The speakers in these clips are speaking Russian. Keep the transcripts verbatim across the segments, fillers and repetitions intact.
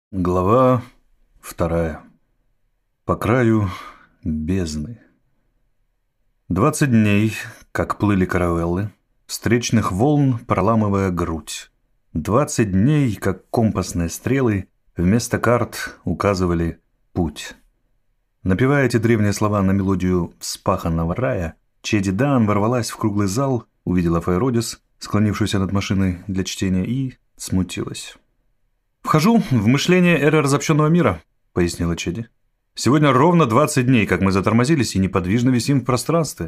Глава вторая. По краю бездны. Двадцать дней, как плыли каравеллы, встречных волн проламывая грудь. Двадцать дней, как компасные стрелы, вместо карт указывали путь. Напевая эти древние слова на мелодию вспаханного рая, Чеди Даан ворвалась в круглый зал, увидела Фейродис, склонившуюся над машиной для чтения, и смутилась. «Вхожу в мышление эры разобщенного мира», — пояснила Чеди. «Сегодня ровно двадцать дней, как мы затормозились и неподвижно висим в пространстве».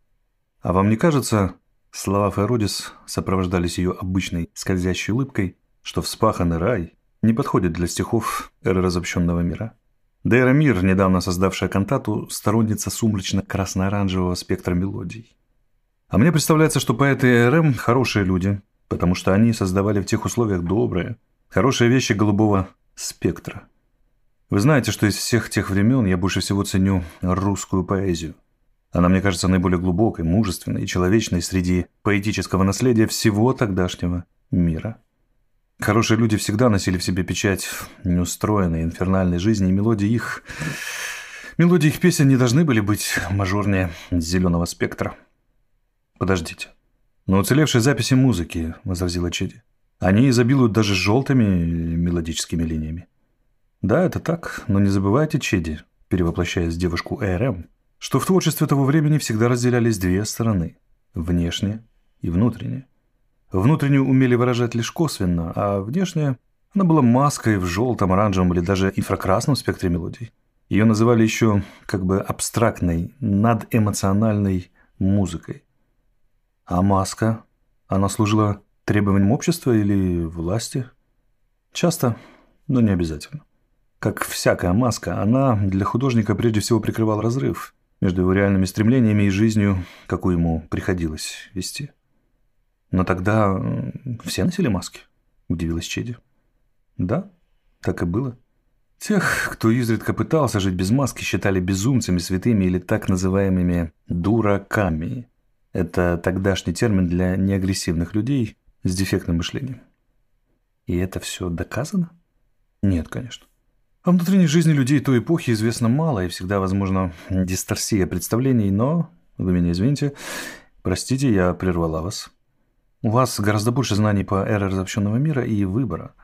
«А вам не кажется...» — слова Фейродис сопровождались ее обычной скользящей улыбкой, что вспаханный рай не подходит для стихов эры разобщенного мира. Дейра Мир, недавно создавшая кантату, сторонница сумрачно-красно-оранжевого спектра мелодий. А мне представляется, что поэты эй эр эм хорошие люди, потому что они создавали в тех условиях добрые, хорошие вещи голубого спектра. Вы знаете, что из всех тех времен я больше всего ценю русскую поэзию. Она, мне кажется, наиболее глубокой, мужественной и человечной среди поэтического наследия всего тогдашнего мира. Хорошие люди всегда носили в себе печать неустроенной, инфернальной жизни, и мелодии их... Мелодии их песен не должны были быть мажорнее зеленого спектра. «Подождите. Но уцелевшие записи музыки», — возразила Чеди, они изобилуют даже желтыми мелодическими линиями. Да, это так, но не забывайте, Чеди, перевоплощаясь в девушку эй эр эм, что в творчестве того времени всегда разделялись две стороны – внешняя и внутренняя. Внутреннюю умели выражать лишь косвенно, а внешняя – она была маской в желтом, оранжевом или даже инфракрасном спектре мелодий. Ее называли еще как бы абстрактной, надэмоциональной музыкой. А маска, она служила требованиям общества или власти? Часто, но не обязательно. Как всякая маска, она для художника прежде всего прикрывала разрыв между его реальными стремлениями и жизнью, какую ему приходилось вести. Но тогда все носили маски, удивилась Чеди. Да, так и было. Тех, кто изредка пытался жить без маски, считали безумцами, святыми или так называемыми дураками. Это тогдашний термин для неагрессивных людей с дефектным мышлением. И это все доказано? Нет, конечно. О внутренней жизни людей той эпохи известно мало, и всегда возможна дисторсия представлений, но, вы меня извините, простите, я прервала вас. У вас гораздо больше знаний по эре разобщенного мира и выбора.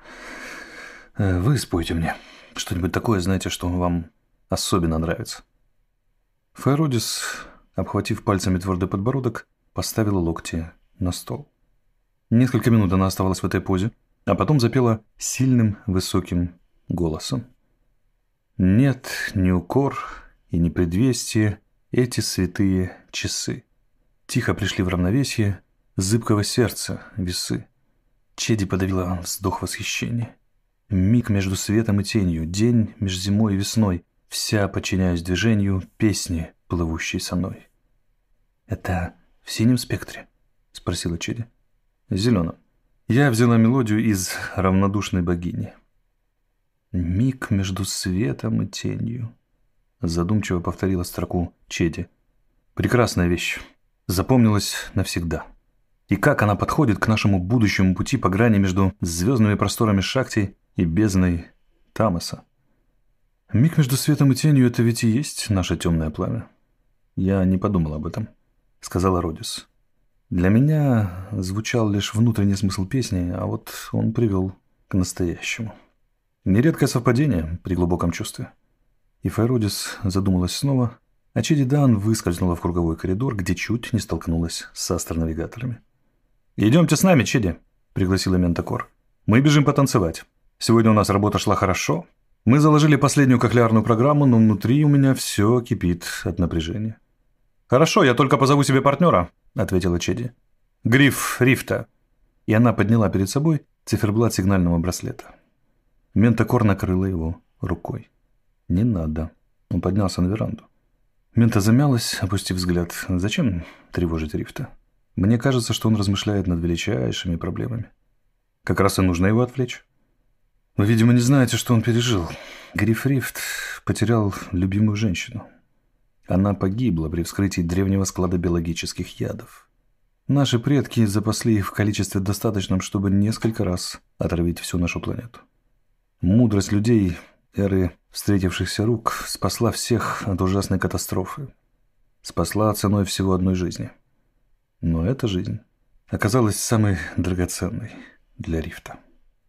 Вы спойте мне что-нибудь такое, знаете, что вам особенно нравится. Фейродис, обхватив пальцами твердый подбородок, поставила локти на стол. Несколько минут она оставалась в этой позе, а потом запела сильным высоким голосом. «Нет ни укор и ни предвестие эти святые часы. Тихо пришли в равновесие зыбкого сердца весы». Чеди подавила вздох восхищения. Миг между светом и тенью, день между зимой и весной, вся, подчиняясь движению, песни, плывущей со мной. «Это в синем спектре?» — спросила Чеди. «Зеленым. Я взяла мелодию из «Равнодушной богини». «Миг между светом и тенью», — задумчиво повторила строку Чеди. «Прекрасная вещь. Запомнилась навсегда. И как она подходит к нашему будущему пути по грани между звездными просторами Шакти и бездной Тамаса. Миг между светом и тенью — это ведь и есть наше темное пламя». «Я не подумал об этом», — сказала Родис. «Для меня звучал лишь внутренний смысл песни, а вот он привел к настоящему. Нередкое совпадение при глубоком чувстве». И Фейродис задумалась снова, а Чеди Даан выскользнула в круговой коридор, где чуть не столкнулась с астронавигаторами. «Идемте с нами, Чеди», — пригласила Ментакор. «Мы бежим потанцевать. Сегодня у нас работа шла хорошо. Мы заложили последнюю кохлеарную программу, но внутри у меня все кипит от напряжения». «Хорошо, я только позову себе партнера», — ответила Чеди. «Гриф Рифта». И она подняла перед собой циферблат сигнального браслета. Ментакор накрыла его рукой. «Не надо». Он поднялся на веранду. Мента замялась, опустив взгляд. «Зачем тревожить Рифта? Мне кажется, что он размышляет над величайшими проблемами. Как раз и нужно его отвлечь. Вы, видимо, не знаете, что он пережил. Гриф Рифт потерял любимую женщину. Она погибла при вскрытии древнего склада биологических ядов. Наши предки запасли их в количестве достаточном, чтобы несколько раз отравить всю нашу планету. Мудрость людей эры встретившихся рук спасла всех от ужасной катастрофы. Спасла ценой всего одной жизни. Но эта жизнь оказалась самой драгоценной для Рифта.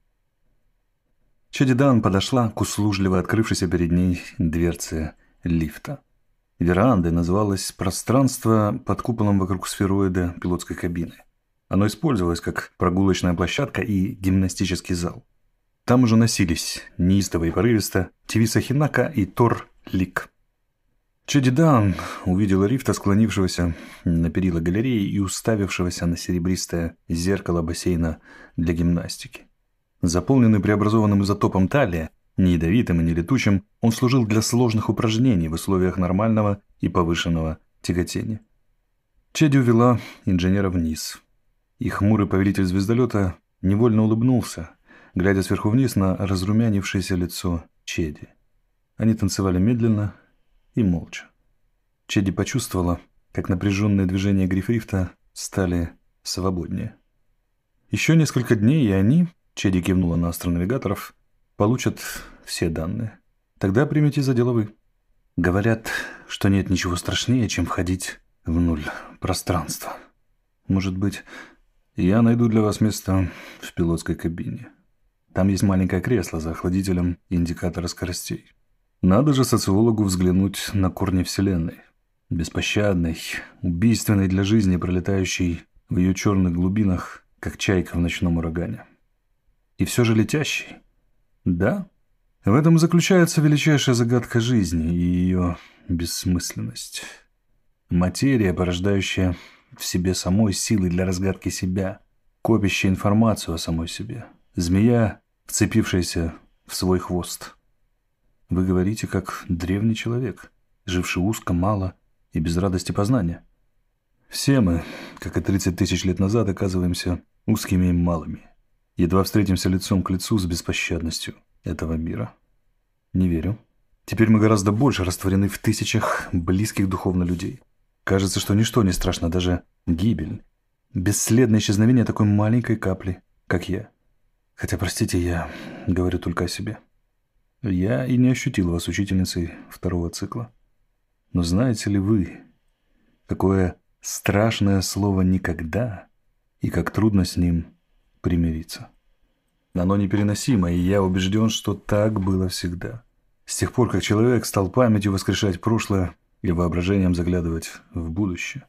Чеди Дан подошла к услужливо открывшейся перед ней дверце лифта. Верандой называлось пространство под куполом вокруг сфероида пилотской кабины. Оно использовалось как прогулочная площадка и гимнастический зал. Там уже носились неистово и порывисто Тивиса Хинака и Тор Лик. Чеди Дан увидела Рифта, склонившегося на перила галереи и уставившегося на серебристое зеркало бассейна для гимнастики. Заполненный преобразованным изотопом талия, не ядовитым и не летучим, он служил для сложных упражнений в условиях нормального и повышенного тяготения. Чеди увела инженера вниз. И хмурый повелитель звездолета невольно улыбнулся, глядя сверху вниз на разрумянившееся лицо Чеди. Они танцевали медленно и молча. Чеди почувствовала, как напряженные движения Грифрифта стали свободнее. Еще несколько дней, и они, Чеди кивнула на астронавигаторов, получат все данные. Тогда примите за дело вы. Говорят, что нет ничего страшнее, чем входить в нуль пространства. Может быть, я найду для вас место в пилотской кабине. Там есть маленькое кресло за охладителем индикатора скоростей. Надо же социологу взглянуть на корни Вселенной. Беспощадной, убийственной для жизни, пролетающей в ее черных глубинах, как чайка в ночном урагане. И все же летящий. Да, в этом заключается величайшая загадка жизни и ее бессмысленность. Материя, порождающая в себе самой силы для разгадки себя, копящая информацию о самой себе. Змея, вцепившаяся в свой хвост. Вы говорите, как древний человек, живший узко, мало и без радости познания. Все мы, как и тридцать тысяч лет назад, оказываемся узкими и малыми. Едва встретимся лицом к лицу с беспощадностью этого мира. Не верю. Теперь мы гораздо больше растворены в тысячах близких духовно людей. Кажется, что ничто не страшно, даже гибель. Бесследное исчезновение такой маленькой капли, как я. Хотя, простите, я говорю только о себе. Я и не ощутил вас учительницей второго цикла. Но знаете ли вы, какое страшное слово «никогда» и как трудно с ним примириться? Оно непереносимо, и я убежден, что так было всегда. С тех пор, как человек стал памятью воскрешать прошлое и воображением заглядывать в будущее.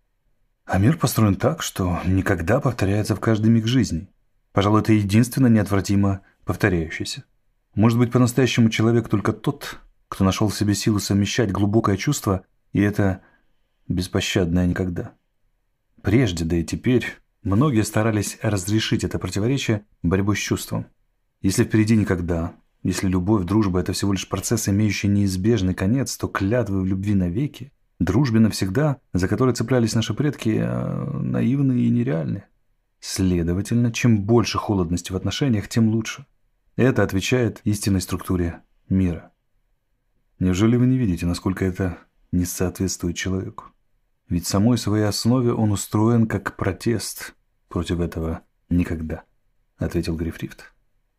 А мир построен так, что никогда повторяется в каждый миг жизни. Пожалуй, это единственно неотвратимо повторяющееся. Может быть, по-настоящему человек только тот, кто нашел в себе силу совмещать глубокое чувство и это беспощадное никогда. Прежде, да и теперь, многие старались разрешить это противоречие борьбой с чувством. Если впереди никогда, если любовь, дружба – это всего лишь процесс, имеющий неизбежный конец, то клятвы в любви навеки, дружбе навсегда, за которой цеплялись наши предки, наивны и нереальны. Следовательно, чем больше холодности в отношениях, тем лучше. Это отвечает истинной структуре мира. Неужели вы не видите, насколько это не соответствует человеку? Ведь в самой своей основе он устроен как протест против этого никогда, ответил Грифрифт.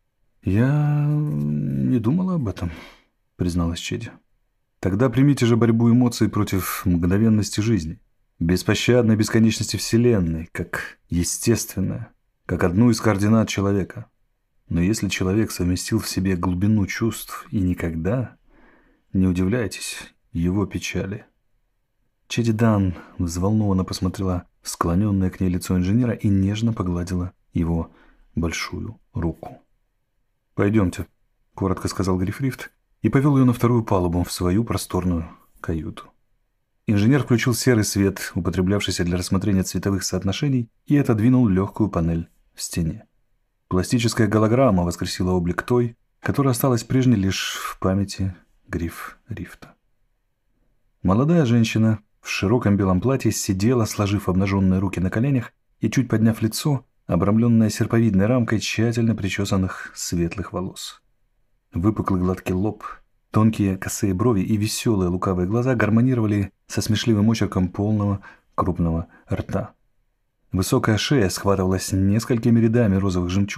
Я не думала об этом, призналась Чеди. Тогда примите же борьбу эмоций против мгновенности жизни, беспощадной бесконечности Вселенной, как естественное, как одну из координат человека. Но если человек совместил в себе глубину чувств и никогда, не удивляйтесь его печали. Чеди Дан взволнованно посмотрела в склоненное к ней лицо инженера и нежно погладила его большую руку. «Пойдемте», — коротко сказал Грифрифт и повел ее на вторую палубу в свою просторную каюту. Инженер включил серый свет, употреблявшийся для рассмотрения цветовых соотношений, и отодвинул легкую панель в стене. Пластическая голограмма воскресила облик той, которая осталась прежней лишь в памяти Грифрифта. Молодая женщина в широком белом платье сидела, сложив обнаженные руки на коленях и чуть подняв лицо, обрамленное серповидной рамкой тщательно причесанных светлых волос. Выпуклый гладкий лоб, тонкие косые брови и веселые лукавые глаза гармонировали со смешливым очерком полного крупного рта. Высокая шея схватывалась несколькими рядами розовых жемчужин,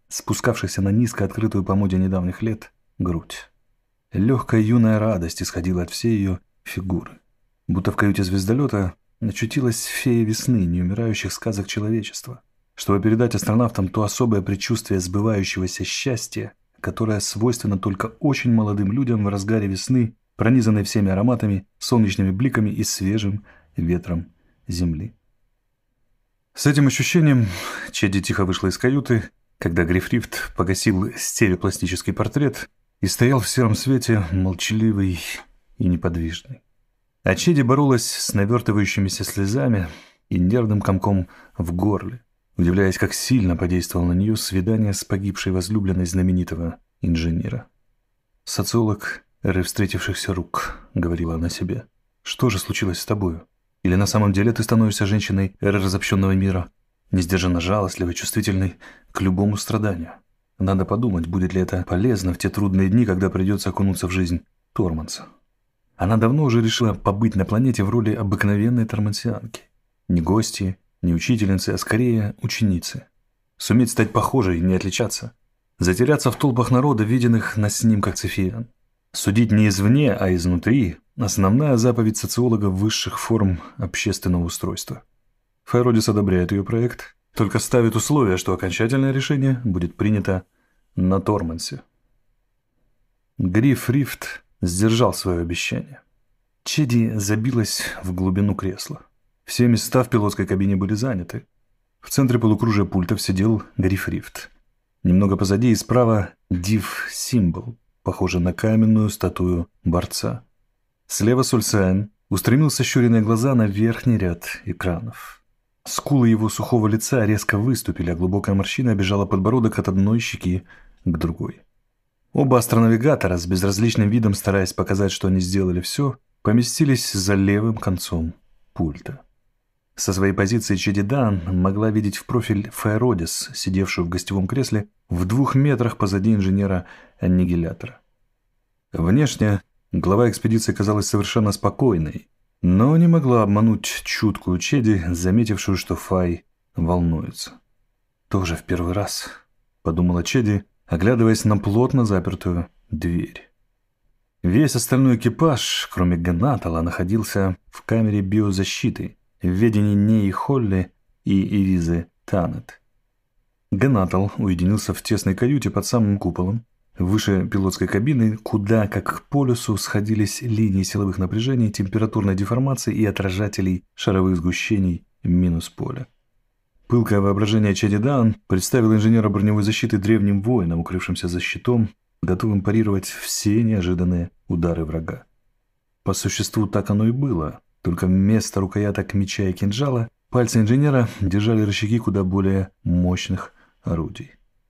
спускавшихся на низко открытую по моде недавних лет грудь. Легкая юная радость исходила от всей ее фигуры. Будто в каюте звездолета очутилась фея весны неумирающих сказок человечества, чтобы передать астронавтам то особое предчувствие сбывающегося счастья, которое свойственно только очень молодым людям в разгаре весны, пронизанной всеми ароматами, солнечными бликами и свежим ветром земли. С этим ощущением Чеди тихо вышла из каюты, когда Грифрифт погасил стереопластический портрет и стоял в сером свете, молчаливый и неподвижный. А Чеди боролась с навертывающимися слезами и нервным комком в горле, удивляясь, как сильно подействовало на нее свидание с погибшей возлюбленной знаменитого инженера. «Социолог эры встретившихся рук», — говорила она себе. «Что же случилось с тобою? Или на самом деле ты становишься женщиной эры разобщенного мира, несдержанно жалостливой, чувствительной к любому страданию? Надо подумать, будет ли это полезно в те трудные дни, когда придется окунуться в жизнь торманца». Она давно уже решила побыть на планете в роли обыкновенной тормансианки. Не гости, не учительницы, а скорее ученицы. Суметь стать похожей, не отличаться. Затеряться в толпах народа, виденных на снимках Цефеян. Судить не извне, а изнутри – основная заповедь социолога высших форм общественного устройства. Файродис одобряет ее проект, только ставит условие, что окончательное решение будет принято на Тормансе. Грифрифт сдержал свое обещание. Чеди забилась в глубину кресла. Все места в пилотской кабине были заняты. В центре полукружия пультов сидел Грифрифт. Немного позади и справа Див Симбл, похожий на каменную статую борца. Слева Сульсайн устремил сощуренные глаза на верхний ряд экранов. Скулы его сухого лица резко выступили, а глубокая морщина обежала подбородок от одной щеки к другой. Оба астронавигатора, с безразличным видом стараясь показать, что они сделали все, поместились за левым концом пульта. Со своей позиции Чеди Дан могла видеть в профиль Файродис, сидевшую в гостевом кресле в двух метрах позади инженера-аннигилятора. Внешне глава экспедиции казалась совершенно спокойной, но не могла обмануть чуткую Чеди, заметившую, что Фай волнуется. «Тоже в первый раз», — подумала Чеди, оглядываясь на плотно запертую дверь. Весь остальной экипаж, кроме Генатала, находился в камере биозащиты в ведении Неи Холли и Иризы Танет. Генатал уединился в тесной каюте под самым куполом, выше пилотской кабины, куда, как к полюсу, сходились линии силовых напряжений, температурной деформации и отражателей шаровых сгущений минус поля. Пылкое воображение Чеди Дан представило инженера броневой защиты древним воином, укрывшимся за щитом, готовым парировать все неожиданные удары врага. По существу так оно и было, только вместо рукояток меча и кинжала пальцы инженера держали рычаги куда более мощных орудий.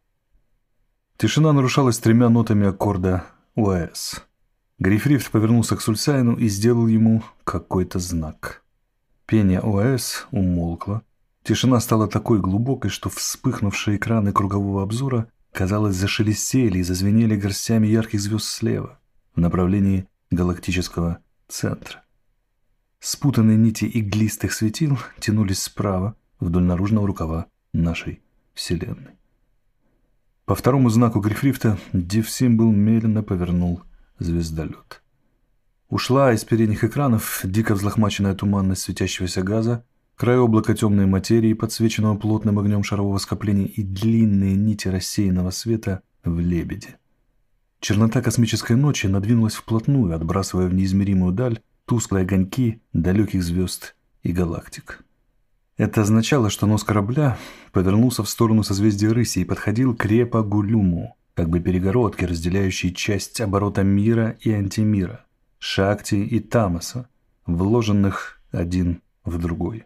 Тишина нарушалась тремя нотами аккорда ОС. Грифрифт повернулся к Сульсайну и сделал ему какой-то знак. Пение ОС умолкло. Тишина стала такой глубокой, что вспыхнувшие экраны кругового обзора, казалось, зашелестели и зазвенели горстями ярких звезд слева, в направлении галактического центра. Спутанные нити иглистых светил тянулись справа, вдоль наружного рукава нашей Вселенной. По второму знаку Грифрифта Див Симбл медленно повернул звездолет. Ушла из передних экранов дико взлохмаченная туманность светящегося газа, край облака темной материи, подсвеченного плотным огнем шарового скопления, и длинные нити рассеянного света в лебеде. Чернота космической ночи надвинулась вплотную, отбрасывая в неизмеримую даль тусклые огоньки далеких звезд и галактик. Это означало, что нос корабля повернулся в сторону созвездия Рыси и подходил к Репа-Гулюму, как бы перегородке, разделяющей часть оборота мира и антимира, Шакти и Тамаса, вложенных один в другой.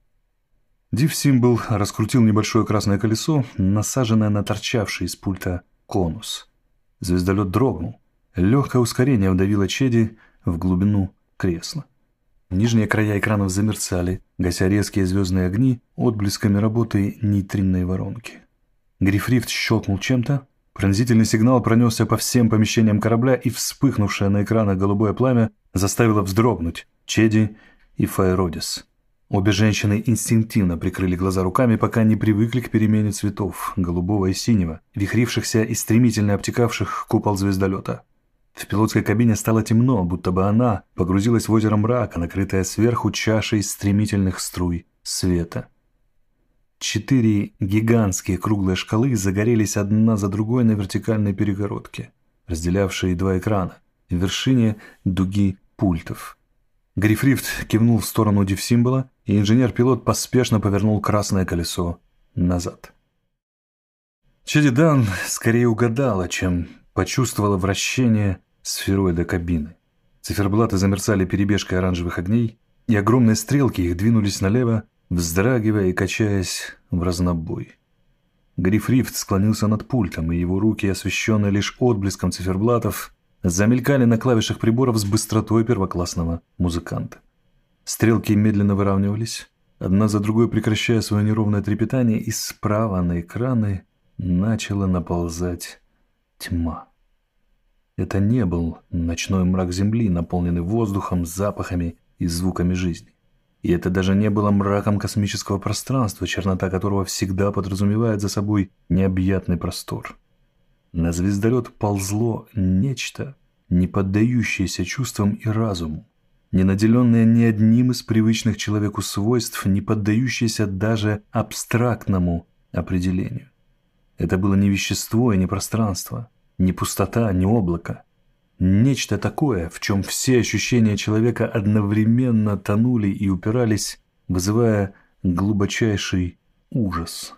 Див Симбл раскрутил небольшое красное колесо, насаженное на торчавший из пульта конус. Звездолет дрогнул. Легкое ускорение вдавило Чеди в глубину кресла. Нижние края экранов замерцали, гася резкие звездные огни отблесками работы нейтринной воронки. Грифрифт щелкнул чем-то, пронзительный сигнал пронесся по всем помещениям корабля, и вспыхнувшее на экранах голубое пламя заставило вздрогнуть Чеди и Файродис. Обе женщины инстинктивно прикрыли глаза руками, пока не привыкли к перемене цветов, голубого и синего, вихрившихся и стремительно обтекавших купол звездолета. В пилотской кабине стало темно, будто бы она погрузилась в озеро мрака, накрытое сверху чашей стремительных струй света. Четыре гигантские круглые шкалы загорелись одна за другой на вертикальной перегородке, разделявшей два экрана, в вершине дуги пультов. Грифрифт кивнул в сторону див-символа, и инженер-пилот поспешно повернул красное колесо назад. Чеди Дан скорее угадала, чем почувствовала вращение сфероида кабины. Циферблаты замерцали перебежкой оранжевых огней, и огромные стрелки их двинулись налево, вздрагивая и качаясь в разнобой. Грифрифт склонился над пультом, и его руки, освещенные лишь отблеском циферблатов, замелькали на клавишах приборов с быстротой первоклассного музыканта. Стрелки медленно выравнивались, одна за другой прекращая свое неровное трепетание, и справа на экраны начала наползать тьма. Это не был ночной мрак Земли, наполненный воздухом, запахами и звуками жизни. И это даже не было мраком космического пространства, чернота которого всегда подразумевает за собой необъятный простор. На звездолет ползло нечто, не поддающееся чувствам и разуму, не наделенное ни одним из привычных человеку свойств, не поддающееся даже абстрактному определению. Это было не вещество и не пространство, не пустота, не облако. Нечто такое, в чем все ощущения человека одновременно тонули и упирались, вызывая глубочайший ужас.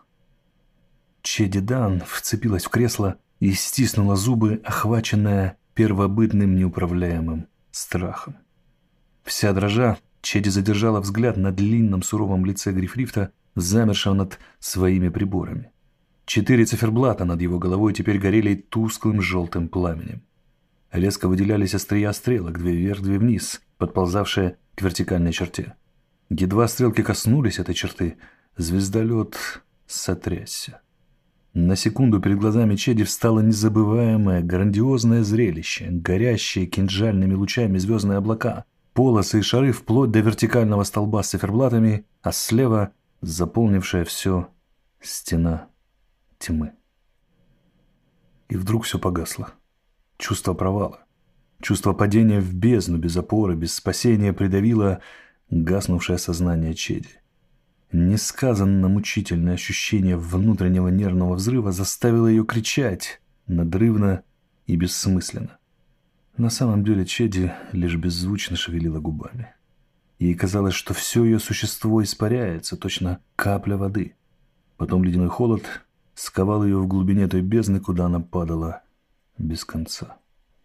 Чеди Дан вцепилась в кресло и стиснула зубы, охваченная первобытным неуправляемым страхом. Вся дрожа, Чеди задержала взгляд на длинном суровом лице Грифрифта, замершего над своими приборами. Четыре циферблата над его головой теперь горели тусклым желтым пламенем. Резко выделялись острия стрелок, две вверх, две вниз, подползавшие к вертикальной черте. Едва стрелки коснулись этой черты, звездолет сотрясся. На секунду перед глазами Чеди встало незабываемое, грандиозное зрелище, горящие кинжальными лучами звездные облака, полосы и шары вплоть до вертикального столба с циферблатами, а слева заполнившая все стена тьмы. И вдруг все погасло. Чувство провала, чувство падения в бездну без опоры, без спасения придавило гаснувшее сознание Чеди. Несказанно мучительное ощущение внутреннего нервного взрыва заставило ее кричать, надрывно и бессмысленно. На самом деле Чеди лишь беззвучно шевелила губами. Ей казалось, что все ее существо испаряется, точно капля воды. Потом ледяной холод сковал ее в глубине той бездны, куда она падала без конца.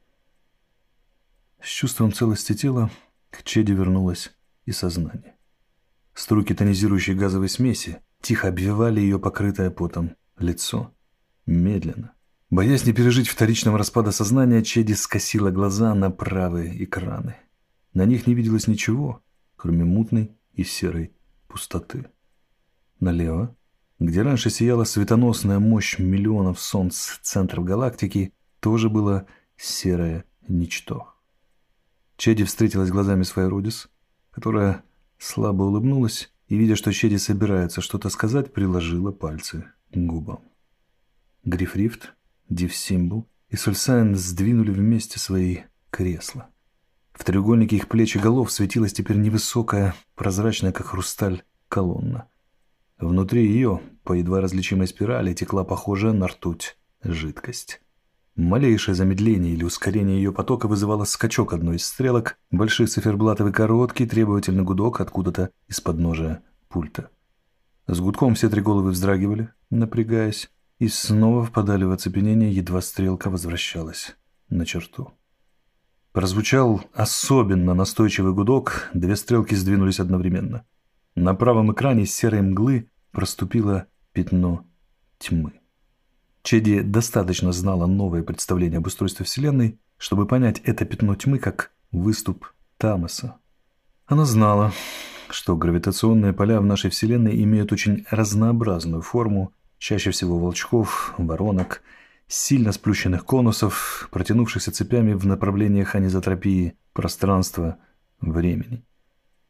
С чувством целости тела к Чеди вернулось и сознание. Струйки тонизирующей газовой смеси тихо обвивали ее покрытое потом лицо. Медленно, боясь не пережить вторичного распада сознания, Чеди скосила глаза на правые экраны. На них не виделось ничего, кроме мутной и серой пустоты. Налево, где раньше сияла светоносная мощь миллионов солнц центров галактики, тоже было серое ничто. Чеди встретилась глазами с Файродис, которая слабо улыбнулась и, видя, что Чеди собирается что-то сказать, приложила пальцы к губам. Грифрифт, див-символ и Сульсайн сдвинули вместе свои кресла. В треугольнике их плеч и голов светилась теперь невысокая, прозрачная, как хрусталь, колонна. Внутри ее, по едва различимой спирали, текла похожая на ртуть жидкость. Малейшее замедление или ускорение ее потока вызывало скачок одной из стрелок, больших циферблатов и короткий требовательный гудок откуда-то из подножия пульта. С гудком все три головы вздрагивали, напрягаясь, и снова впадали в оцепенение, едва стрелка возвращалась на черту. Прозвучал особенно настойчивый гудок, две стрелки сдвинулись одновременно. На правом экране из серой мглы проступило пятно тьмы. Чеди достаточно знала новое представление об устройстве Вселенной, чтобы понять это пятно тьмы как выступ Тамоса. Она знала, что гравитационные поля в нашей Вселенной имеют очень разнообразную форму, чаще всего волчков, воронок, сильно сплющенных конусов, протянувшихся цепями в направлениях анизотропии пространства, времени.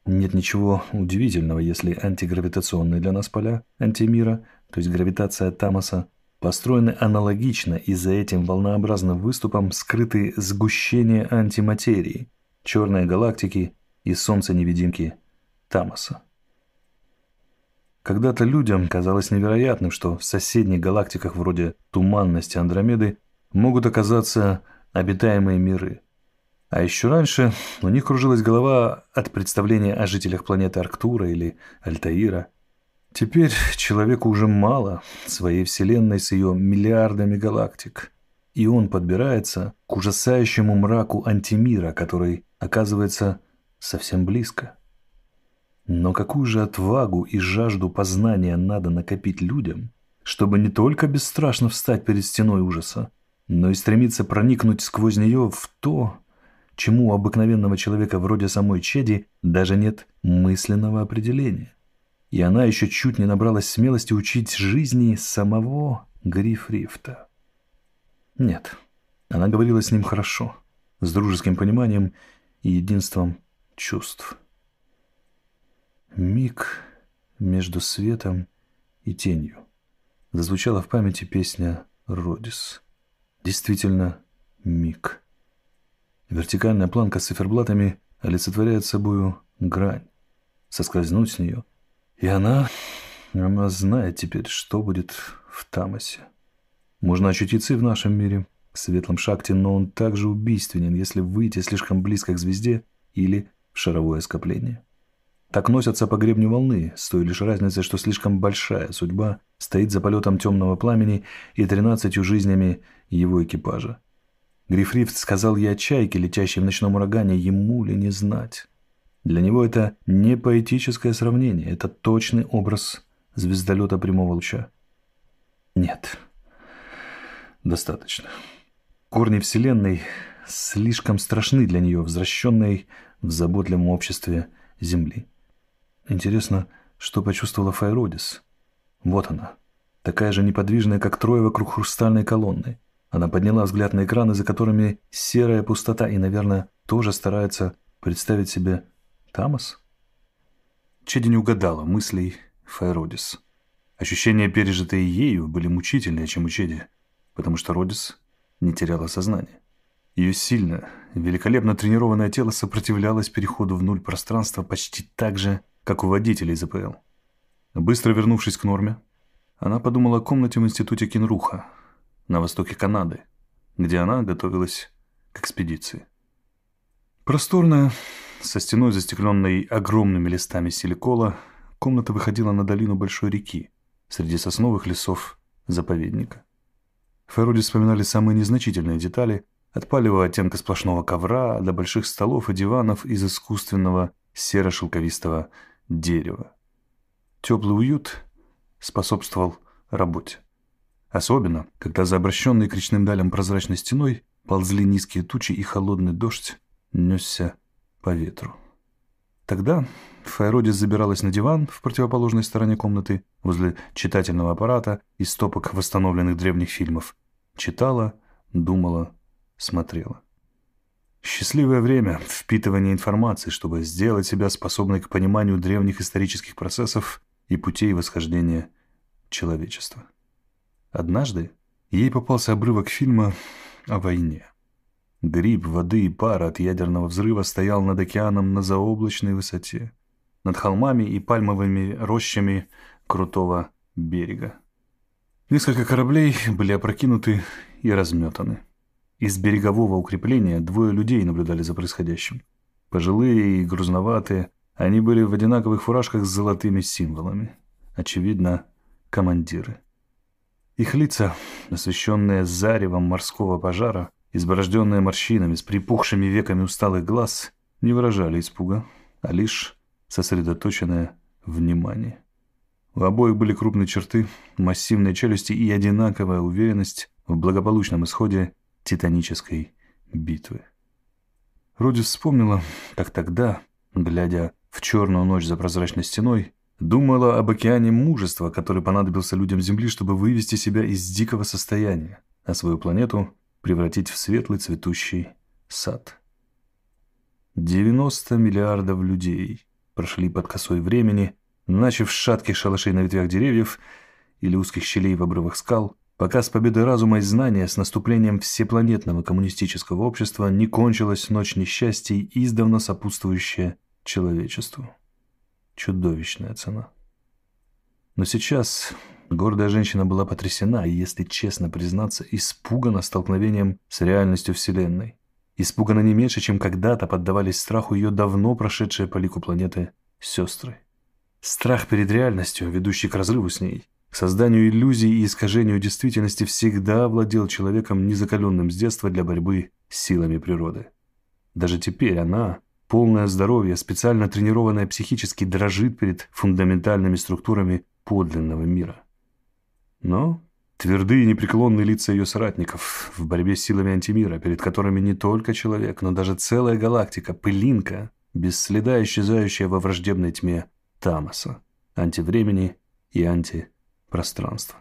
Нет ничего удивительного, если антигравитационные для нас поля антимира, то есть гравитация Тамоса, построены аналогично и за этим волнообразным выступом скрыты сгущения антиматерии, черные галактики и солнца-невидимки Тамоса. Когда-то людям казалось невероятным, что в соседних галактиках вроде туманности Андромеды могут оказаться обитаемые миры. А еще раньше у них кружилась голова от представления о жителях планеты Арктура или Альтаира. Теперь человеку уже мало своей Вселенной с ее миллиардами галактик, и он подбирается к ужасающему мраку антимира, который оказывается совсем близко. Но какую же отвагу и жажду познания надо накопить людям, чтобы не только бесстрашно встать перед стеной ужаса, но и стремиться проникнуть сквозь нее в то, чему у обыкновенного человека вроде самой Чеди даже нет мысленного определения. И она еще чуть не набралась смелости учить жизни самого Грифрифта. Нет, она говорила с ним хорошо, с дружеским пониманием и единством чувств. Миг между светом и тенью. Зазвучала в памяти песня «Родис». Действительно, миг. Вертикальная планка с циферблатами олицетворяет собою грань. Соскользнуть с нее. И она... она знает теперь, что будет в Тамосе. Можно очутиться и в нашем мире, в светлом шахте, но он также убийственен, если выйти слишком близко к звезде или в шаровое скопление. Так носятся по гребню волны, с той лишь разницей, что слишком большая судьба стоит за полетом темного пламени и тринадцатью жизнями его экипажа. Грифрифт сказал ей о чайке, летящей в ночном урагане, ему ли не знать. Для него это не поэтическое сравнение, это точный образ звездолета прямого луча. Нет, достаточно. Корни Вселенной слишком страшны для нее, возвращенной в заботливом обществе Земли. Интересно, что почувствовала Файродис? Вот она, такая же неподвижная, как трое вокруг хрустальной колонны. Она подняла взгляд на экраны, за которыми серая пустота, и, наверное, тоже старается представить себе Тамос. Чеди не угадала мыслей Файродис. Ощущения, пережитые ею, были мучительнее, чем у Чеди, потому что Родис не теряла сознание. Ее сильное, великолепно тренированное тело сопротивлялось переходу в нуль пространства почти так же, как у водителей ЗПЛ. Быстро вернувшись к норме, она подумала о комнате в институте Кинруха на востоке Канады, где она готовилась к экспедиции. Просторная, со стеной, застекленной огромными листами силикола, комната выходила на долину большой реки среди сосновых лесов заповедника. Файродис вспоминали самые незначительные детали, от палевого оттенка сплошного ковра до больших столов и диванов из искусственного серо-шелковистого дерева. Теплый уют способствовал работе. Особенно, когда за обращенной к речным далям прозрачной стеной ползли низкие тучи и холодный дождь несся по ветру. Тогда Файродис забиралась на диван в противоположной стороне комнаты возле читательного аппарата и стопок восстановленных древних фильмов. Читала, думала, смотрела. Счастливое время впитывания информации, чтобы сделать себя способной к пониманию древних исторических процессов и путей восхождения человечества. Однажды ей попался обрывок фильма о войне. Гриб воды и пара от ядерного взрыва стоял над океаном на заоблачной высоте, над холмами и пальмовыми рощами крутого берега. Несколько кораблей были опрокинуты и разметаны. Из берегового укрепления двое людей наблюдали за происходящим. Пожилые и грузноватые, они были в одинаковых фуражках с золотыми символами. Очевидно, командиры. Их лица, освещенные заревом морского пожара, изборожденные морщинами, с припухшими веками усталых глаз, не выражали испуга, а лишь сосредоточенное внимание. У обоих были крупные черты, массивные челюсти и одинаковая уверенность в благополучном исходе титанической битвы. Родис вспомнила, как тогда, глядя в черную ночь за прозрачной стеной, думала об океане мужества, который понадобился людям Земли, чтобы вывести себя из дикого состояния, а свою планету превратить в светлый цветущий сад. девяносто миллиардов людей прошли под косой времени, начав с шатких шалашей на ветвях деревьев или узких щелей в обрывах скал, пока с победой разума и знания, с наступлением всепланетного коммунистического общества не кончилась ночь несчастий, издавна сопутствующая человечеству. Чудовищная цена. Но сейчас гордая женщина была потрясена и, если честно признаться, испугана столкновением с реальностью Вселенной. Испугана не меньше, чем когда-то поддавались страху ее давно прошедшие по лику планеты сестры. Страх перед реальностью, ведущий к разрыву с ней, к созданию иллюзий и искажению действительности, всегда владел человеком, незакаленным с детства для борьбы с силами природы. Даже теперь она, полное здоровье, специально тренированная психически, дрожит перед фундаментальными структурами подлинного мира. Но твердые и непреклонные лица ее соратников в борьбе с силами антимира, перед которыми не только человек, но даже целая галактика, пылинка, без следа исчезающая во враждебной тьме Тамоса, антивремени и антипространства.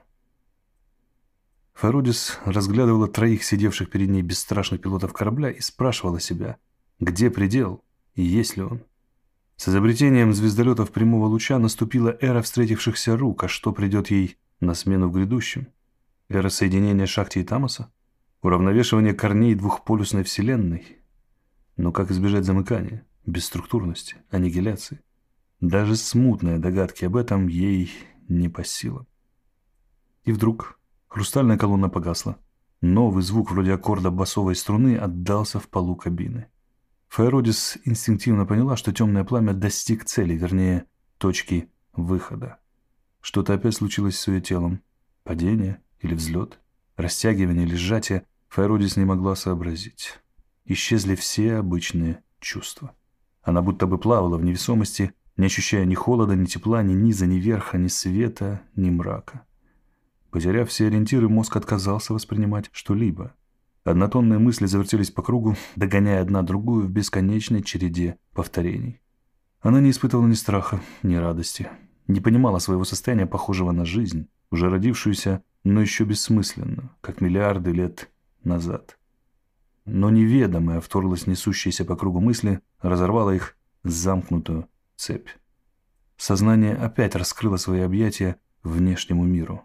Фарудис разглядывала троих сидевших перед ней бесстрашных пилотов корабля и спрашивала себя, где предел и есть ли он. С изобретением звездолетов прямого луча наступила эра встретившихся рук, а что придет ей на смену в грядущем? Эра соединения Шакти и Тамоса? Уравновешивание корней двухполюсной Вселенной? Но как избежать замыкания, бесструктурности, аннигиляции? Даже смутные догадки об этом ей не по силам. И вдруг хрустальная колонна погасла. Новый звук вроде аккорда басовой струны отдался в полу кабины. Файродис инстинктивно поняла, что темное пламя достиг цели, вернее, точки выхода. Что-то опять случилось с ее телом. Падение или взлет, растягивание или сжатие. Файродис не могла сообразить. Исчезли все обычные чувства. Она будто бы плавала в невесомости, не ощущая ни холода, ни тепла, ни низа, ни верха, ни света, ни мрака. Потеряв все ориентиры, мозг отказался воспринимать что-либо. Однотонные мысли завертелись по кругу, догоняя одна другую в бесконечной череде повторений. Она не испытывала ни страха, ни радости, не понимала своего состояния, похожего на жизнь, уже родившуюся, но еще бессмысленно, как миллиарды лет назад. Но неведомая вторглась несущаяся по кругу мысли, разорвала их замкнутую цепь. Сознание опять раскрыло свои объятия внешнему миру.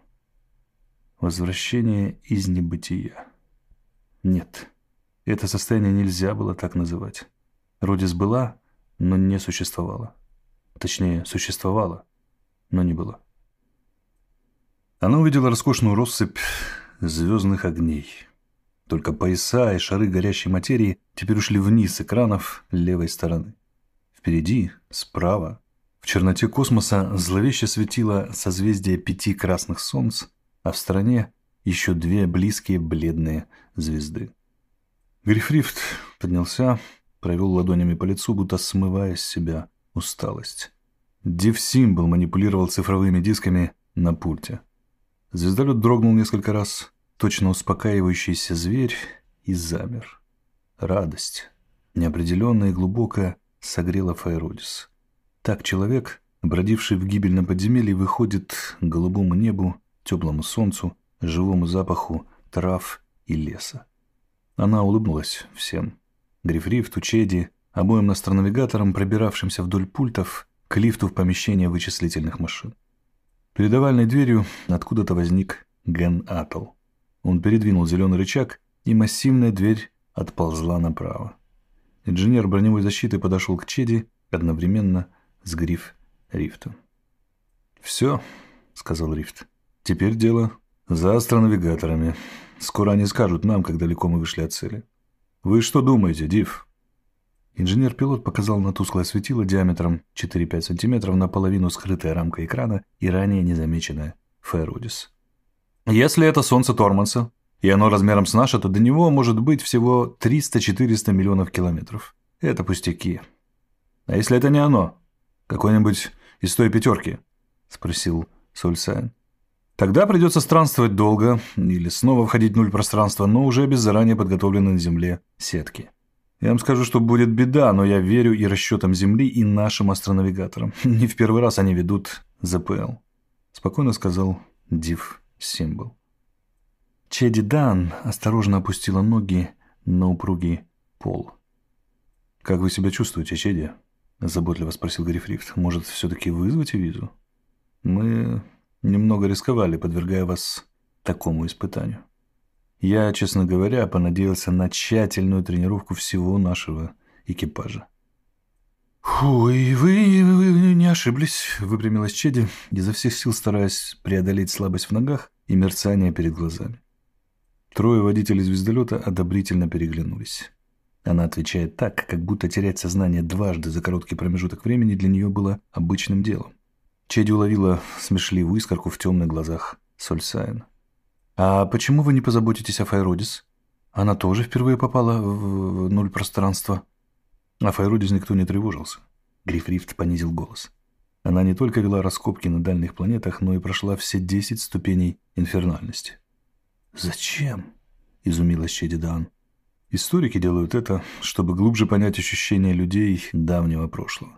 Возвращение из небытия. Нет, это состояние нельзя было так называть. Родис была, но не существовала. Точнее, существовала, но не была. Она увидела роскошную россыпь звездных огней. Только пояса и шары горящей материи теперь ушли вниз с экранов левой стороны. Впереди, справа, в черноте космоса зловеще светило созвездие пяти красных солнц, а в стороне еще две близкие бледные звезды. Грифрифт поднялся, провел ладонями по лицу, будто смывая с себя усталость. Див-символ манипулировал цифровыми дисками на пульте. Звездолет дрогнул несколько раз, точно успокаивающийся зверь, и замер. Радость, неопределенная и глубокая, согрела Файродис. Так человек, бродивший в гибельном подземелье, выходит к голубому небу, теплому солнцу, живому запаху трав и леса. Она улыбнулась всем. Грифрифту, Чеди, обоим астронавигаторам, пробиравшимся вдоль пультов, к лифту в помещение вычислительных машин. Перед овальной дверью откуда-то возник Ген Атл. Он передвинул зеленый рычаг, и массивная дверь отползла направо. Инженер броневой защиты подошел к Чеди одновременно с Гриф-Рифтом. «Все», — сказал Рифт, — «теперь дело за астронавигаторами. Скоро они скажут нам, как далеко мы вышли от цели. Вы что думаете, Див?» Инженер-пилот показал на тусклое светило диаметром четыре-пять сантиметров, наполовину скрытая рамка экрана и ранее незамеченная Файродис. «Если это солнце Торманса, и оно размером с наше, то до него может быть всего триста-четыреста миллионов километров. Это пустяки. А если это не оно? Какой-нибудь из той пятерки?» — спросил Сольсайн. «Тогда придется странствовать долго или снова входить в нуль пространства, но уже без заранее подготовленной на Земле сетки. Я вам скажу, что будет беда, но я верю и расчетам Земли, и нашим астронавигаторам. Не в первый раз они ведут ЗПЛ», — спокойно сказал Див-символ. Чеди Дан осторожно опустила ноги на упругий пол. «Как вы себя чувствуете, Чеди?» – заботливо спросил Грифрифт. «Может, все-таки вызвать визу? Мы немного рисковали, подвергая вас такому испытанию. Я, честно говоря, понадеялся на тщательную тренировку всего нашего экипажа». «Фу, и вы, вы не ошиблись», — выпрямилась Чеди, изо всех сил стараясь преодолеть слабость в ногах и мерцание перед глазами. Трое водителей звездолета одобрительно переглянулись. Она отвечает так, как будто терять сознание дважды за короткий промежуток времени для нее было обычным делом. Чеди уловила смешливую искорку в темных глазах Сольсайна. «А почему вы не позаботитесь о Файродис? Она тоже впервые попала в нуль пространства». О Файродис никто не тревожился. Грифрифт понизил голос. Она не только вела раскопки на дальних планетах, но и прошла все десять ступеней инфернальности. «Зачем?» – изумилась Чеди Даан. «Историки делают это, чтобы глубже понять ощущения людей давнего прошлого».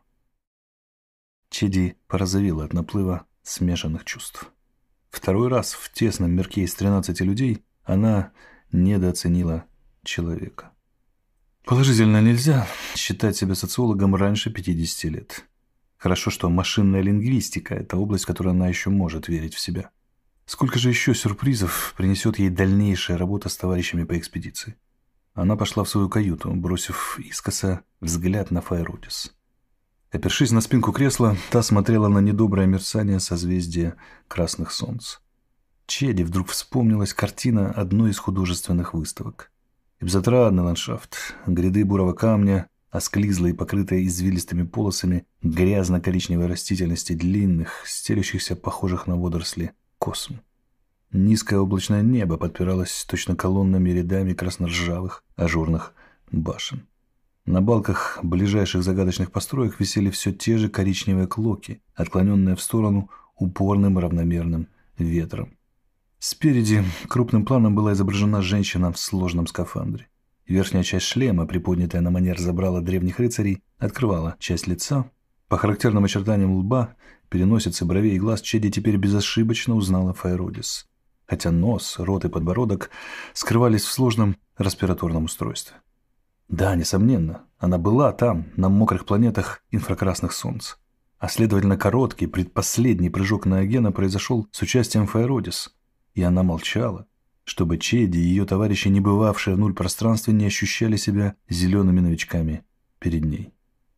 Чеди порозовела от наплыва смешанных чувств. Второй раз в тесном мирке из тринадцати людей она недооценила человека. Положительно нельзя считать себя социологом раньше пятидесяти лет. Хорошо, что машинная лингвистика – это область, в которой она еще может верить в себя. Сколько же еще сюрпризов принесет ей дальнейшая работа с товарищами по экспедиции? Она пошла в свою каюту, бросив искоса взгляд на Файродис. Опершись на спинку кресла, та смотрела на недоброе мерцание созвездия красных солнц. Чеди вдруг вспомнилась картина одной из художественных выставок. Безотрадный ландшафт, гряды бурого камня, осклизлые, покрытые извилистыми полосами грязно-коричневой растительности длинных, стелющихся, похожих на водоросли, косм. Низкое облачное небо подпиралось точно колоннами рядами красноржавых ажурных башен. На балках ближайших загадочных построек висели все те же коричневые клоки, отклоненные в сторону упорным равномерным ветром. Спереди крупным планом была изображена женщина в сложном скафандре. Верхняя часть шлема, приподнятая на манер забрала древних рыцарей, открывала часть лица. По характерным очертаниям лба, переносицы, бровей и глаз Чеди теперь безошибочно узнала Файродис, хотя нос, рот и подбородок скрывались в сложном респираторном устройстве. Да, несомненно, она была там, на мокрых планетах инфракрасных солнц. А следовательно, короткий, предпоследний прыжок на Агена произошел с участием Файродис, и она молчала, чтобы Чеди и ее товарищи, не бывавшие в нуль пространстве, не ощущали себя зелеными новичками перед ней.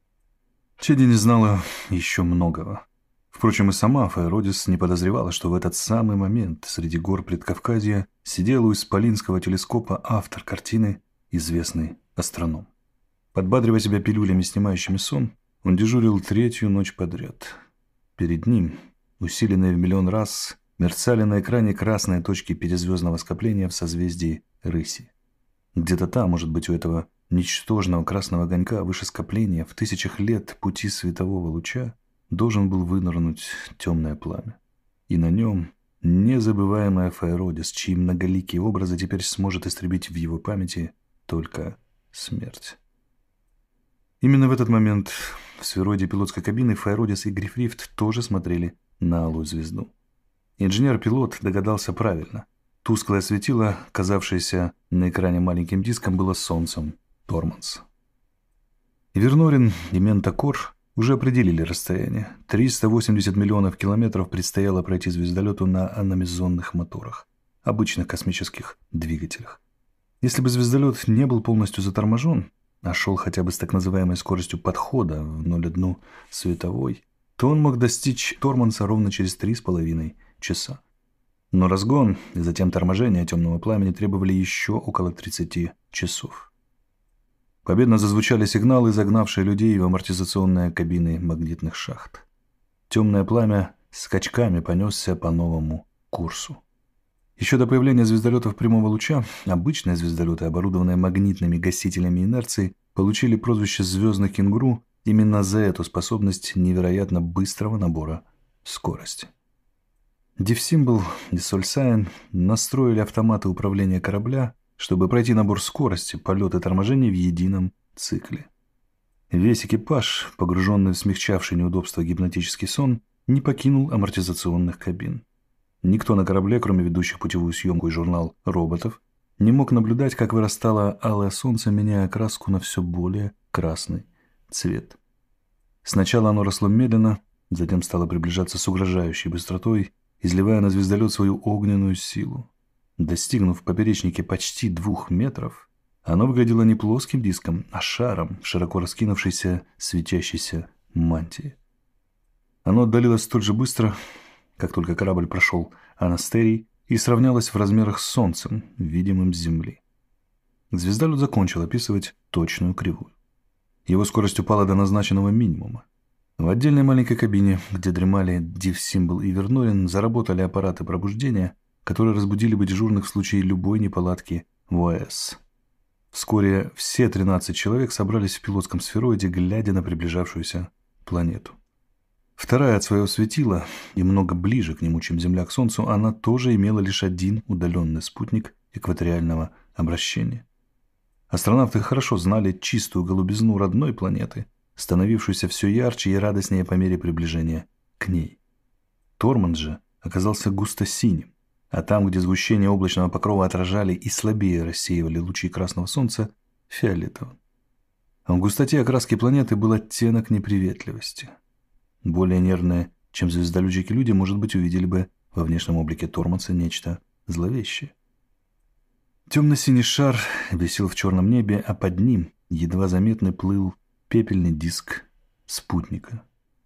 Чеди не знала еще многого. Впрочем, и сама Файродис не подозревала, что в этот самый момент среди гор Предкавказья сидел у исполинского телескопа автор картины, известный астроном. Подбадривая себя пилюлями, снимающими сон, он дежурил третью ночь подряд. Перед ним, усиленные в миллион раз, мерцали на экране красные точки перезвездного скопления в созвездии Рыси. Где-то там, может быть, у этого ничтожного красного огонька выше скопления в тысячах лет пути светового луча должен был вынырнуть темное пламя. И на нем незабываемая Файродис, чьи многоликие образы теперь сможет истребить в его памяти только смерть. Именно в этот момент в сфероиде пилотской кабины Файродис и Грифрифт тоже смотрели на алую звезду. Инженер-пилот догадался правильно. Тусклое светило, казавшееся на экране маленьким диском, было солнцем Торманс. Вернорин и Ментакор уже определили расстояние. триста восемьдесят миллионов километров предстояло пройти звездолету на аномизонных моторах, обычных космических двигателях. Если бы звездолет не был полностью заторможен, а шел хотя бы с так называемой скоростью подхода в ноль целых одну световой, то он мог достичь Торманса ровно через три с половиной часа. Но разгон и затем торможение темного пламени требовали еще около тридцати часов. Победно зазвучали сигналы, загнавшие людей в амортизационные кабины магнитных шахт. Темное пламя скачками понесся по новому курсу. Еще до появления звездолетов прямого луча обычные звездолеты, оборудованные магнитными гасителями инерции, получили прозвище «звездных кенгуру» именно за эту способность невероятно быстрого набора скорости. Дивсимбл и Сольсайн настроили автоматы управления корабля, чтобы пройти набор скорости, полета и торможения в едином цикле. Весь экипаж, погруженный в смягчавший неудобства гипнотический сон, не покинул амортизационных кабин. Никто на корабле, кроме ведущих путевую съемку и журнал роботов, не мог наблюдать, как вырастало алое солнце, меняя окраску на все более красный цвет. Сначала оно росло медленно, затем стало приближаться с угрожающей быстротой, изливая на звездолет свою огненную силу. Достигнув в поперечнике почти двух метров, оно выглядело не плоским диском, а шаром в широко раскинувшейся светящейся мантии. Оно отдалилось столь же быстро, как только корабль прошел Анастерий, и сравнялось в размерах с Солнцем, видимым с Земли. Звездолет закончил описывать точную кривую. Его скорость упала до назначенного минимума. В отдельной маленькой кабине, где дремали Див-Симбл и Вернорин, заработали аппараты пробуждения, которые разбудили бы дежурных в случае любой неполадки в ОАС. Вскоре все тринадцать человек собрались в пилотском сфероиде, глядя на приближавшуюся планету. Вторая от своего светила, и много ближе к нему, чем Земля к Солнцу, она тоже имела лишь один удаленный спутник экваториального обращения. Астронавты хорошо знали чистую голубизну родной планеты, становившуюся все ярче и радостнее по мере приближения к ней. Тормонд же оказался густо-синим, а там, где сгущение облачного покрова отражали и слабее рассеивали лучи красного солнца, фиолетовым. А в густоте окраски планеты был оттенок неприветливости. Более нервные, чем звездолетчики люди, может быть, увидели бы во внешнем облике Тормонса нечто зловещее. Темно-синий шар висел в черном небе, а под ним едва заметно плыл пепельный диск спутника.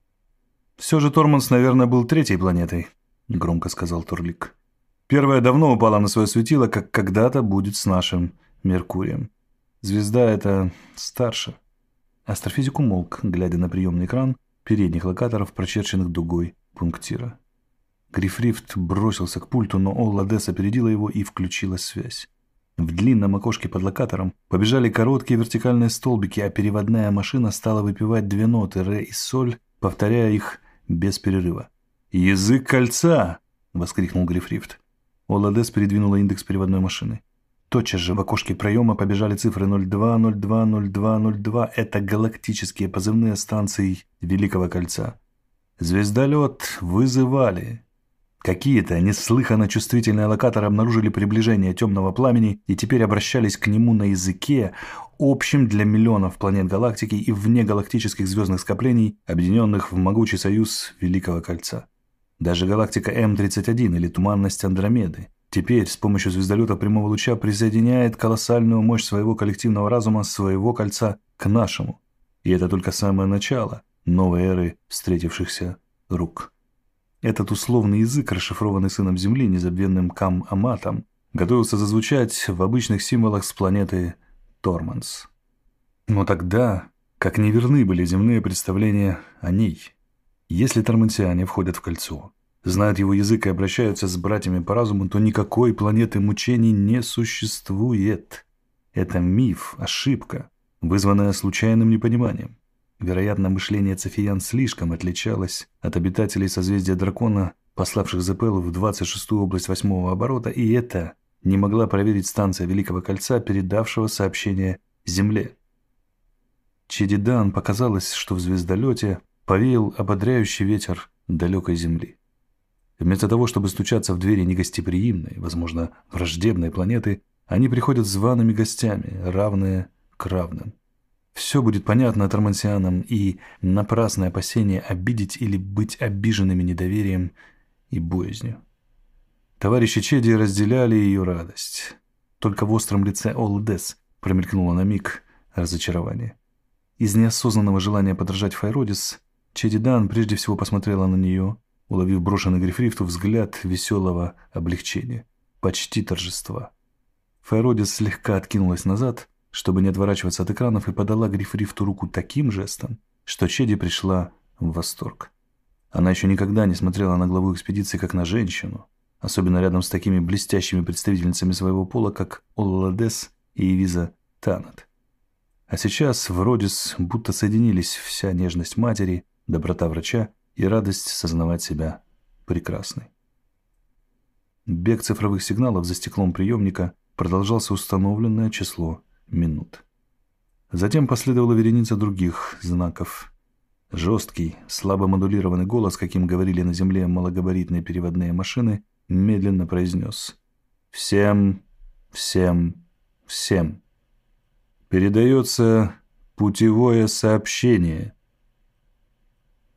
«Все же Тормонс, наверное, был третьей планетой», — громко сказал Торлик. «Первая давно упала на свое светило, как когда-то будет с нашим Меркурием. Звезда эта старше». Астрофизик умолк, глядя на приемный экран передних локаторов, прочерченных дугой пунктира. Грифрифт бросился к пульту, но Олла Десс опередила его и включила связь. В длинном окошке под локатором побежали короткие вертикальные столбики, а переводная машина стала выпевать две ноты ре и соль, повторяя их без перерыва. «Язык кольца!» — воскликнул Грифрифт. Олла Десс передвинула индекс переводной машины. Тотчас же в окошке проема побежали цифры ноль два, ноль два, ноль два, ноль два. Это галактические позывные станций Великого Кольца. Звездолет вызывали. Какие-то неслыханно чувствительные локаторы обнаружили приближение темного пламени и теперь обращались к нему на языке, общем для миллионов планет галактики и внегалактических звездных скоплений, объединенных в могучий союз Великого Кольца. Даже галактика эм тридцать один или туманность Андромеды теперь с помощью звездолета прямого луча присоединяет колоссальную мощь своего коллективного разума, своего кольца, к нашему. И это только самое начало новой эры встретившихся рук. Этот условный язык, расшифрованный сыном Земли, незабвенным Кам-Аматом, готовился зазвучать в обычных символах с планеты Тормонс. Но тогда, как неверны были земные представления о ней. Если тормонсиане входят в кольцо, знают его язык и обращаются с братьями по разуму, то никакой планеты мучений не существует. Это миф, ошибка, вызванная случайным непониманием. Вероятно, мышление цефиян слишком отличалось от обитателей созвездия Дракона, пославших Зепелу в двадцать шестую область восьмого оборота, и это не могла проверить станция Великого Кольца, передавшего сообщение Земле. Чедидан показалось, что в звездолете повеял ободряющий ветер далекой Земли. Вместо того, чтобы стучаться в двери негостеприимной, возможно, враждебной планеты, они приходят зваными гостями, равные к равным. Все будет понятно тормонсианам, и напрасное опасение обидеть или быть обиженными недоверием и боязнью. Товарищи Чеди разделяли ее радость. Только в остром лице Оллы Десс промелькнуло на миг разочарование. Из неосознанного желания подражать Файродис, Чедидан прежде всего посмотрела на нее, уловив брошенный Грифрифту взгляд веселого облегчения, почти торжества. Файродис слегка откинулась назад, чтобы не отворачиваться от экранов, и подала Грифрифту руку таким жестом, что Чеди пришла в восторг. Она еще никогда не смотрела на главу экспедиции как на женщину, особенно рядом с такими блестящими представительницами своего пола, как Олла Десс и Эвиза Танат. А сейчас в Родис будто соединились вся нежность матери, доброта врача и радость сознавать себя прекрасной. Бег цифровых сигналов за стеклом приемника продолжался установленное число минут. Затем последовала вереница других знаков. Жесткий, слабо модулированный голос, каким говорили на Земле малогабаритные переводные машины, медленно произнес: «Всем, всем, всем. Передается путевое сообщение.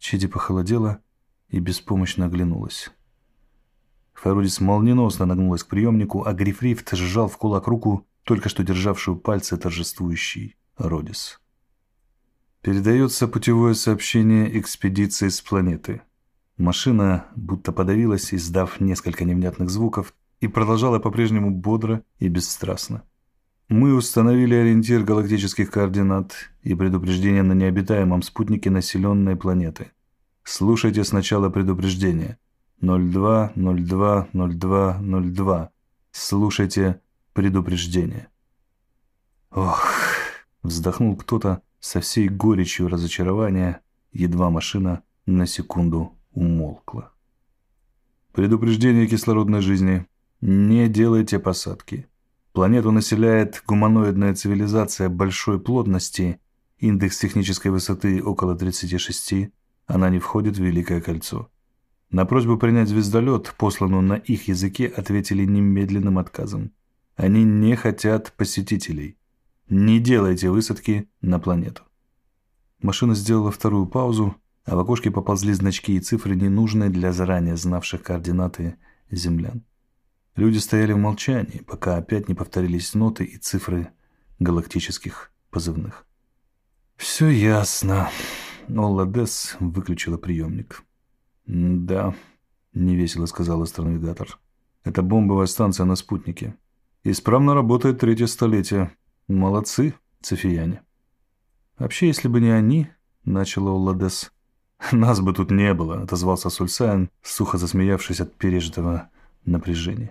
Чеди похолодела и беспомощно оглянулась. Файрудис молниеносно нагнулась к приемнику, а Грифрифт сжал в кулак руку, только что державшую пальцы торжествующий Родис. Передается путевое сообщение экспедиции с планеты. Машина будто подавилась, издав несколько невнятных звуков, и продолжала по-прежнему бодро и бесстрастно. Мы установили ориентир галактических координат и предупреждение на необитаемом спутнике населенной планеты. Слушайте сначала предупреждение. ноль два ноль два ноль два ноль два. Слушайте предупреждение. Ох, вздохнул кто-то со всей горечью разочарования, едва машина на секунду умолкла. Предупреждение кислородной жизни. Не делайте посадки. Планету населяет гуманоидная цивилизация большой плотности, индекс технической высоты около тридцати шести, она не входит в Великое кольцо. На просьбу принять звездолет, посланную на их языке, ответили немедленным отказом. Они не хотят посетителей. Не делайте высадки на планету. Машина сделала вторую паузу, а в окошке поползли значки и цифры, ненужные для заранее знавших координаты землян. Люди стояли в молчании, пока опять не повторились ноты и цифры галактических позывных. «Все ясно». Олла Десс выключила приемник. «Да», — невесело сказал астронавигатор. «Это бомбовая станция на спутнике. Исправно работает третье столетие. Молодцы, цефияне». «Вообще, если бы не они», — начала Олла Десс. «Нас бы тут не было», — отозвался Сульсайн, сухо засмеявшись от пережитого напряжения.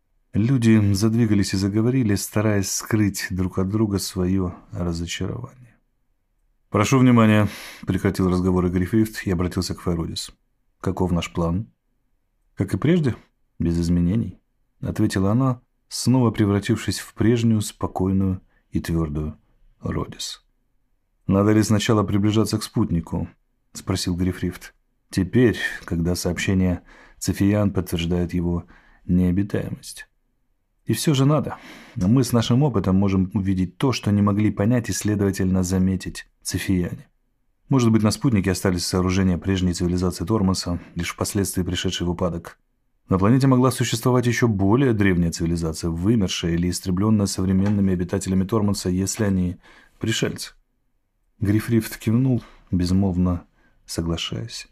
Люди задвигались и заговорили, стараясь скрыть друг от друга свое разочарование. «Прошу внимания», — прекратил разговор Грифрифт и обратился к Файрудис. «Каков наш план?» «Как и прежде, без изменений», — ответила она, снова превратившись в прежнюю, спокойную и твердую Родис. «Надо ли сначала приближаться к спутнику?» — спросил Грифрифт. «Теперь, когда сообщение Цефиян подтверждает его необитаемость». «И все же надо. Но мы с нашим опытом можем увидеть то, что не могли понять и, следовательно, заметить цефияне. Может быть, на спутнике остались сооружения прежней цивилизации Тормоса, лишь впоследствии пришедшей в упадок. На планете могла существовать еще более древняя цивилизация, вымершая или истребленная современными обитателями Тормоса, если они пришельцы». Грифрифт кивнул, безмолвно соглашаясь.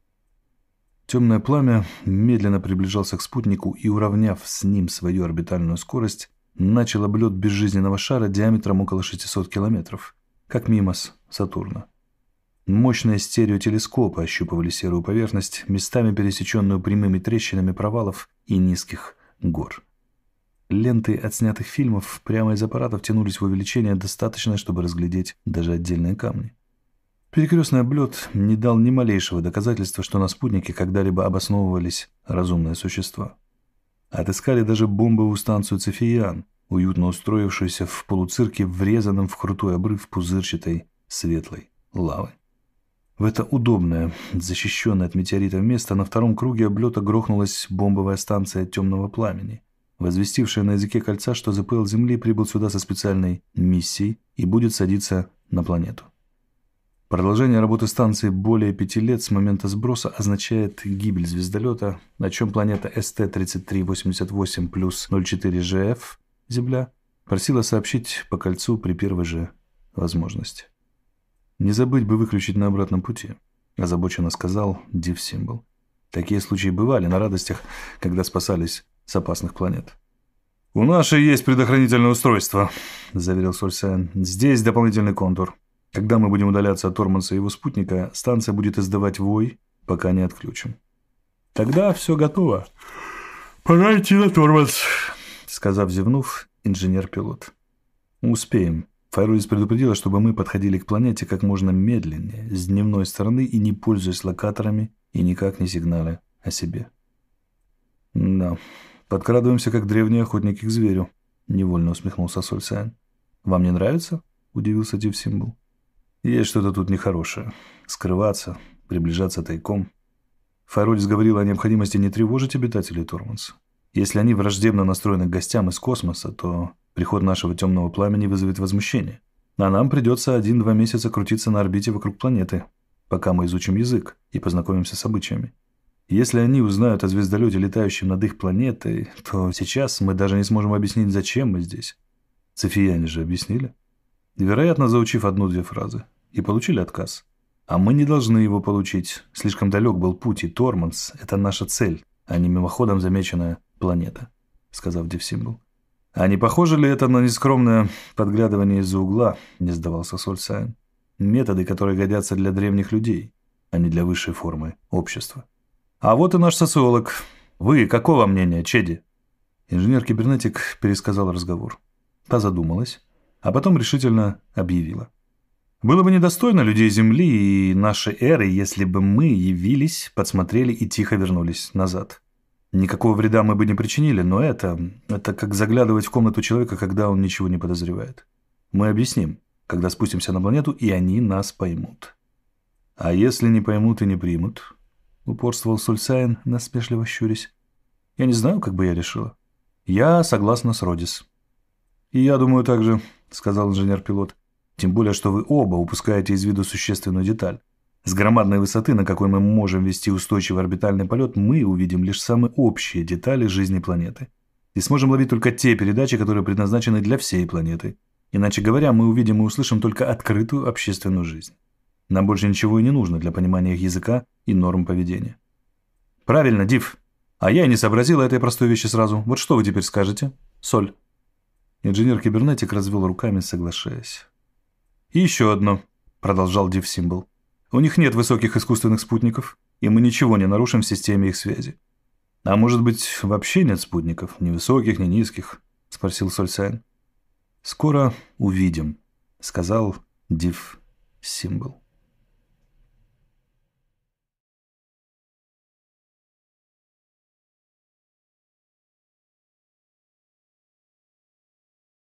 Темное пламя медленно приближался к спутнику и, уравняв с ним свою орбитальную скорость, начал облет безжизненного шара диаметром около шестисот километров, как Мимос Сатурна. Мощные стереотелескопы ощупывали серую поверхность, местами пересеченную прямыми трещинами провалов и низких гор. Ленты отснятых фильмов прямо из аппаратов тянулись в увеличение, достаточное, чтобы разглядеть даже отдельные камни. Перекрестный облет не дал ни малейшего доказательства, что на спутнике когда-либо обосновывались разумные существа. Отыскали даже бомбовую станцию Цефиян, уютно устроившуюся в полуцирке, врезанном в крутой обрыв пузырчатой светлой лавы. В это удобное, защищенное от метеоритов место на втором круге облета грохнулась бомбовая станция темного пламени, возвестившая на языке кольца, что ЗПЛ Земли прибыл сюда со специальной миссией и будет садиться на планету. Продолжение работы станции более пяти лет с момента сброса означает гибель звездолета, о чем планета эс тэ тридцать три восемьдесят восемь плюс ноль четыре жэ эф, Земля, просила сообщить по кольцу при первой же возможности. «Не забыть бы выключить на обратном пути», – озабоченно сказал Див-символ. «Такие случаи бывали на радостях, когда спасались с опасных планет». «У нашей есть предохранительное устройство», – заверил Сульсайн. «Здесь дополнительный контур. Когда мы будем удаляться от Тормоса и его спутника, станция будет издавать вой, пока не отключим». «Тогда все готово. Пора идти на Тормоз», — сказав, зевнув, инженер-пилот. «Успеем». Файрудис предупредила, чтобы мы подходили к планете как можно медленнее, с дневной стороны и не пользуясь локаторами и никак не сигналя о себе. «Да, подкрадываемся, как древние охотники к зверю», — невольно усмехнулся Сульсайн. «Вам не нравится?» — удивился Див-символ. «Есть что-то тут нехорошее. Скрываться, приближаться тайком». Файрудис говорил о необходимости не тревожить обитателей Тормоза. Если они враждебно настроены к гостям из космоса, то приход нашего темного пламени вызовет возмущение. А нам придется один-два месяца крутиться на орбите вокруг планеты. пока мы изучим язык и познакомимся с обычаями. Если они узнают о звездолете, летающем над их планетой, то сейчас мы даже не сможем объяснить, зачем мы здесь. Цефияне же объяснили. Вероятно, заучив одну-две фразы. И получили отказ. А мы не должны его получить. Слишком далек был путь, и Торманс — это наша цель, а не мимоходом замеченная планета, сказав Дивсимбл. А не похоже ли это на нескромное подглядывание из-за угла, не сдавался Сольсайн. Методы, которые годятся для древних людей, а не для высшей формы общества. А вот и наш социолог. Вы какого мнения, Чеди? Инженер-кибернетик пересказал разговор. Та задумалась, а потом решительно объявила. Было бы недостойно людей Земли и нашей эры, если бы мы явились, подсмотрели и тихо вернулись назад. Никакого вреда мы бы не причинили, но это... это как заглядывать в комнату человека, когда он ничего не подозревает. Мы объясним, когда спустимся на планету, и они нас поймут. А если не поймут и не примут, упорствовал Сульсайн, насмешливо щурясь. Я не знаю, как бы я решила. Я согласна с Родис. И я думаю так же, сказал инженер-пилот. Тем более, что вы оба упускаете из виду существенную деталь. С громадной высоты, на какой мы можем вести устойчивый орбитальный полет, мы увидим лишь самые общие детали жизни планеты. И сможем ловить только те передачи, которые предназначены для всей планеты. Иначе говоря, мы увидим и услышим только открытую общественную жизнь. Нам больше ничего и не нужно для понимания их языка и норм поведения. Правильно, Див. А я и не сообразила этой простой вещи сразу. Вот что вы теперь скажете? Соль. Инженер-кибернетик развел руками, соглашаясь. И еще одно, продолжал Дивсимбл. У них нет высоких искусственных спутников, и мы ничего не нарушим в системе их связи. А может быть, вообще нет спутников, ни высоких, ни низких? Спросил Сольсайн. Скоро увидим, сказал Дивсимбл.